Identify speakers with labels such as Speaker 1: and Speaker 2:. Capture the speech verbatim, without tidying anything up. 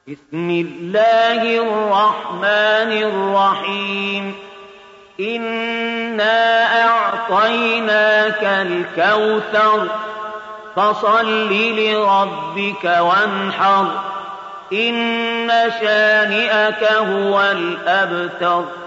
Speaker 1: بسم الله الرحمن الرحيم إنا أعطيناك الكوثر فصل لربك وانحر إن شانئك هو الأبتر